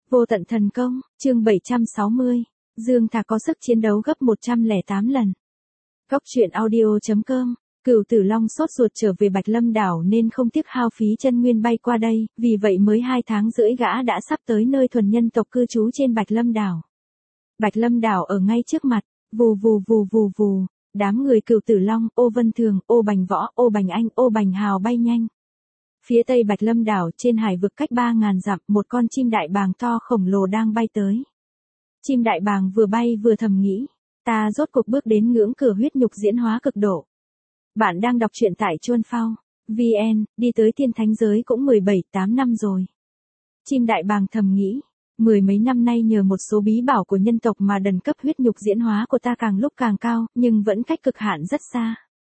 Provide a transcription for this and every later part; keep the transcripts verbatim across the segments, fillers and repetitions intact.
Vô tận thần công, chương bảy trăm sáu mươi, Dương Thạc có sức chiến đấu gấp một trăm lẻ tám lần. Góc truyện audio chấm com, Cửu Tử Long sốt ruột trở về Bạch Lâm đảo nên không tiếc hao phí chân nguyên bay qua đây, vì vậy mới hai tháng rưỡi gã đã sắp tới nơi thuần nhân tộc cư trú trên Bạch Lâm đảo. Bạch Lâm đảo ở ngay trước mặt, vù vù vù vù vù, đám người Cửu Tử Long, Ô Vân Thường, Ô Bành Võ, Ô Bành Anh, Ô Bành Hào bay nhanh. Phía tây Bạch Lâm đảo trên hải vực cách ba ngàn dặm, một con chim đại bàng to khổng lồ đang bay tới. Chim đại bàng vừa bay vừa thầm nghĩ, ta rốt cuộc bước đến ngưỡng cửa huyết nhục diễn hóa cực độ. Bạn đang đọc truyện tại Chuan Phao, vê en, đi tới thiên thánh giới cũng mười bảy tám năm rồi. Chim đại bàng thầm nghĩ, mười mấy năm nay nhờ một số bí bảo của nhân tộc mà đẳng cấp huyết nhục diễn hóa của ta càng lúc càng cao, nhưng vẫn cách cực hạn rất xa.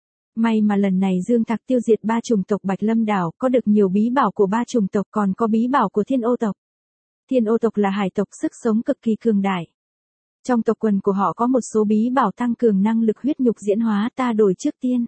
May mà lần này Dương Thạc tiêu diệt ba chủng tộc Bạch Lâm đảo, có được nhiều bí bảo của ba chủng tộc, còn có bí bảo của Thiên Ô tộc. Thiên Ô tộc là hải tộc sức sống cực kỳ cường đại. Trong tộc quần của họ có một số bí bảo tăng cường năng lực huyết nhục diễn hóa, ta đổi trước tiên.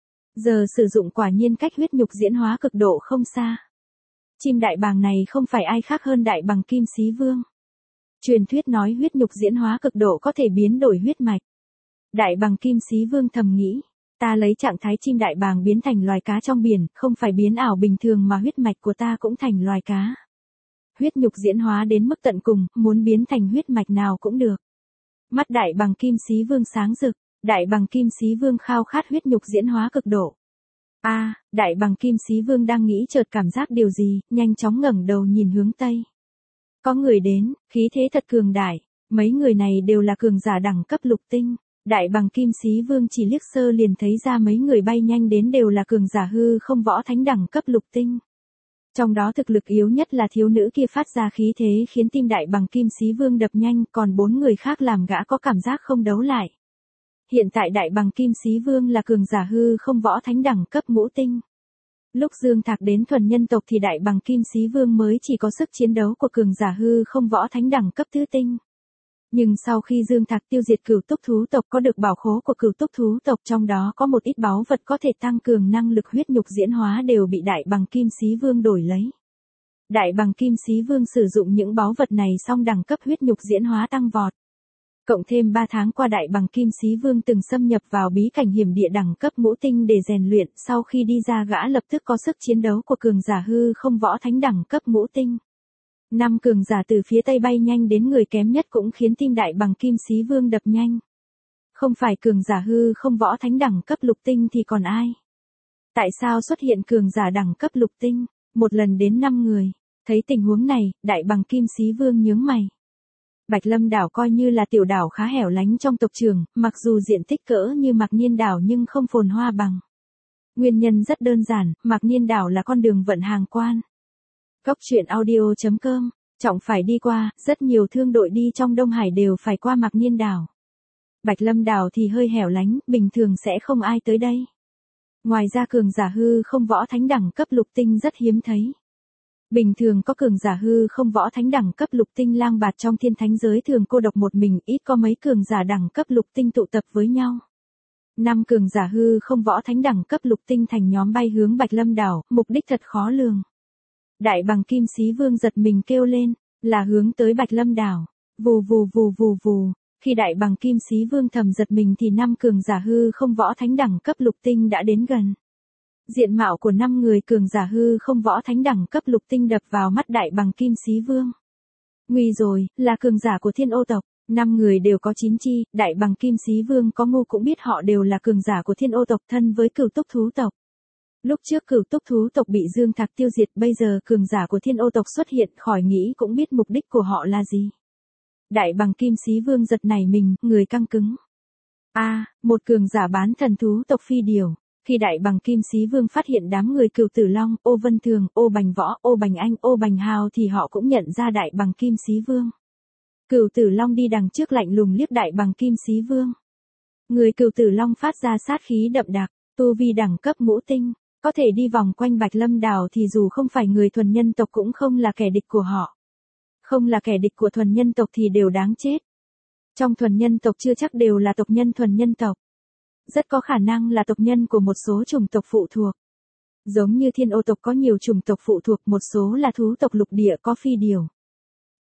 Giờ sử dụng quả nhiên cách huyết nhục diễn hóa cực độ không xa. Chim đại bàng này không phải ai khác hơn đại bàng Kim Xí Vương. Truyền thuyết nói huyết nhục diễn hóa cực độ có thể biến đổi huyết mạch. Đại bàng Kim Xí Vương thầm nghĩ, ta lấy trạng thái chim đại bàng biến thành loài cá trong biển, không phải biến ảo bình thường mà huyết mạch của ta cũng thành loài cá. Huyết nhục diễn hóa đến mức tận cùng, muốn biến thành huyết mạch nào cũng được. Mắt đại bàng Kim Xí Vương sáng rực, đại bàng Kim Xí Vương khao khát huyết nhục diễn hóa cực độ. A, à, đại bàng Kim Xí Vương đang nghĩ chợt cảm giác điều gì, nhanh chóng ngẩng đầu nhìn hướng tây. Có người đến, khí thế thật cường đại, mấy người này đều là cường giả đẳng cấp lục tinh. Đại bàng Kim Xí Vương chỉ liếc sơ liền thấy ra mấy người bay nhanh đến đều là cường giả hư không võ thánh đẳng cấp lục tinh. Trong đó thực lực yếu nhất là thiếu nữ kia phát ra khí thế khiến tim đại bàng Kim Xí Vương đập nhanh, còn bốn người khác làm gã có cảm giác không đấu lại. Hiện tại đại bàng Kim Xí Vương là cường giả hư không võ thánh đẳng cấp ngũ tinh. Lúc Dương Thạc đến thuần nhân tộc thì đại bàng Kim Xí Vương mới chỉ có sức chiến đấu của cường giả hư không võ thánh đẳng cấp tứ tinh. Nhưng sau khi Dương Thạc tiêu diệt cửu túc thú tộc có được bảo khố của cửu túc thú tộc, trong đó có một ít báu vật có thể tăng cường năng lực huyết nhục diễn hóa đều bị đại bàng Kim Xí Vương đổi lấy. Đại bàng Kim Xí Vương sử dụng những báu vật này xong đẳng cấp huyết nhục diễn hóa tăng vọt. Cộng thêm ba tháng qua đại bàng Kim Xí Vương từng xâm nhập vào bí cảnh hiểm địa đẳng cấp ngũ tinh để rèn luyện, sau khi đi ra gã lập tức có sức chiến đấu của cường giả hư không võ thánh đẳng cấp ngũ tinh. Năm cường giả từ phía tây bay nhanh đến người kém nhất cũng khiến tim đại bàng Kim Xí Vương đập nhanh. Không phải cường giả hư không võ thánh đẳng cấp lục tinh thì còn ai? Tại sao xuất hiện cường giả đẳng cấp lục tinh, một lần đến năm người? Thấy tình huống này, đại bàng Kim Xí Vương nhướng mày. Bạch Lâm đảo coi như là tiểu đảo khá hẻo lánh trong tộc trường, mặc dù diện tích cỡ như Mạc Niên đảo nhưng không phồn hoa bằng. Nguyên nhân rất đơn giản, Mạc Niên đảo là con đường vận hàng quan. Góc truyện audio chấm com, trọng phải đi qua, rất nhiều thương đội đi trong Đông Hải đều phải qua Mạc Niên đảo. Bạch Lâm đảo thì hơi hẻo lánh, bình thường sẽ không ai tới đây. Ngoài ra cường giả hư không võ thánh đẳng cấp lục tinh rất hiếm thấy. Bình thường có cường giả hư không võ thánh đẳng cấp lục tinh lang bạt trong thiên thánh giới thường cô độc một mình, ít có mấy cường giả đẳng cấp lục tinh tụ tập với nhau. Năm cường giả hư không võ thánh đẳng cấp lục tinh thành nhóm bay hướng Bạch Lâm đảo, mục đích thật khó lường. Đại bàng Kim Xí Vương giật mình kêu lên, là hướng tới Bạch Lâm đảo. Vù vù vù vù vù, khi đại bàng Kim Xí Vương thầm giật mình thì năm cường giả hư không võ thánh đẳng cấp lục tinh đã đến gần. Diện mạo của năm người cường giả hư không võ thánh đẳng cấp lục tinh đập vào mắt đại bàng Kim Xí Vương. Nguy rồi, là cường giả của Thiên Ô tộc, năm người đều có chín chi, đại bàng Kim Xí Vương có ngu cũng biết họ đều là cường giả của Thiên Ô tộc thân với cửu túc thú tộc. Lúc trước cửu túc thú tộc bị Dương Thạc tiêu diệt, bây giờ cường giả của Thiên Ô tộc xuất hiện, khỏi nghĩ cũng biết mục đích của họ là gì. Đại bàng Kim Xí Vương giật nảy mình, người căng cứng. A, à, một cường giả bán thần thú tộc phi điều. Khi đại bàng Kim Xí Vương phát hiện đám người Cửu Tử Long, Ô Vân Thường, Ô Bành Võ, Ô Bành Anh, Ô Bành Hào thì họ cũng nhận ra đại bàng Kim Xí Vương. Cửu Tử Long đi đằng trước lạnh lùng liếc đại bàng Kim Xí Vương. Người Cửu Tử Long phát ra sát khí đậm đặc, tu vi đẳng cấp ngũ tinh, có thể đi vòng quanh Bạch Lâm đảo thì dù không phải người thuần nhân tộc cũng không là kẻ địch của họ. Không là kẻ địch của thuần nhân tộc thì đều đáng chết. Trong thuần nhân tộc chưa chắc đều là tộc nhân thuần nhân tộc. Rất có khả năng là tộc nhân của một số chủng tộc phụ thuộc. Giống như Thiên Ô tộc có nhiều chủng tộc phụ thuộc, một số là thú tộc lục địa có phi điều.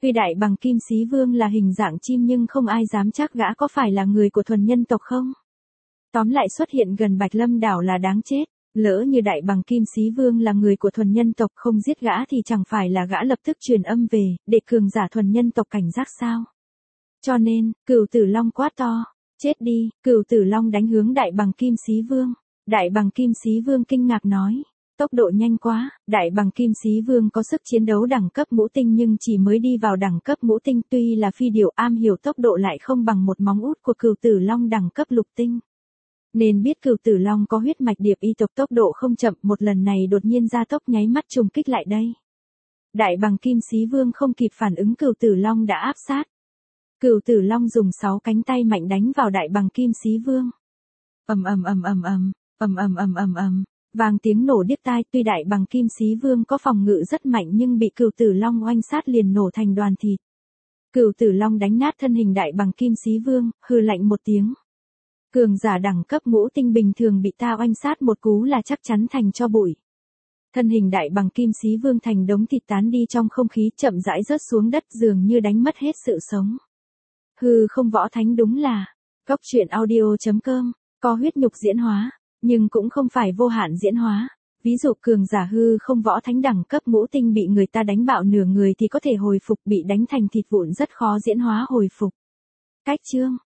Tuy đại bằng kim xí vương là hình dạng chim nhưng không ai dám chắc gã có phải là người của thuần nhân tộc không. Tóm lại xuất hiện gần Bạch Lâm đảo là đáng chết. Lỡ như đại bằng kim xí vương là người của thuần nhân tộc không giết gã thì chẳng phải là gã lập tức truyền âm về, để cường giả thuần nhân tộc cảnh giác sao. Cho nên, Cửu Tử Long quát to, chết đi. Cửu Tử Long đánh hướng đại bằng kim xí vương. Đại bằng kim xí vương kinh ngạc nói, tốc độ nhanh quá. Đại bằng kim xí vương có sức chiến đấu đẳng cấp ngũ tinh nhưng chỉ mới đi vào đẳng cấp ngũ tinh, tuy là phi điểu am hiểu tốc độ lại không bằng một móng út của Cửu Tử Long đẳng cấp lục tinh. Nên biết Cửu Tử Long có huyết mạch điệp y tộc, tốc độ không chậm, một lần này đột nhiên gia tốc nháy mắt trùng kích lại đây. Đại bằng kim xí vương không kịp phản ứng, Cửu Tử Long đã áp sát. Cửu Tử Long dùng sáu cánh tay mạnh đánh vào đại bằng kim xí vương. Ầm ầm ầm ầm ầm, ầm ầm ầm ầm ầm, vang tiếng nổ điếc tai. Tuy đại bằng kim xí vương có phòng ngự rất mạnh nhưng bị Cửu Tử Long oanh sát liền nổ thành đoàn thịt. Cửu Tử Long đánh nát thân hình đại bằng kim xí vương, hừ lạnh một tiếng. Cường giả đẳng cấp ngũ tinh bình thường bị ta oanh sát một cú là chắc chắn thành tro bụi. Thân hình đại bằng kim xí vương thành đống thịt tán đi trong không khí, chậm rãi rớt xuống đất dường như đánh mất hết sự sống. Hừ không võ thánh đúng là. Góc truyện audio chấm com, có huyết nhục diễn hóa, nhưng cũng không phải vô hạn diễn hóa. Ví dụ cường giả hư không võ thánh đẳng cấp ngũ tinh bị người ta đánh bạo nửa người thì có thể hồi phục, bị đánh thành thịt vụn rất khó diễn hóa hồi phục. Cách chương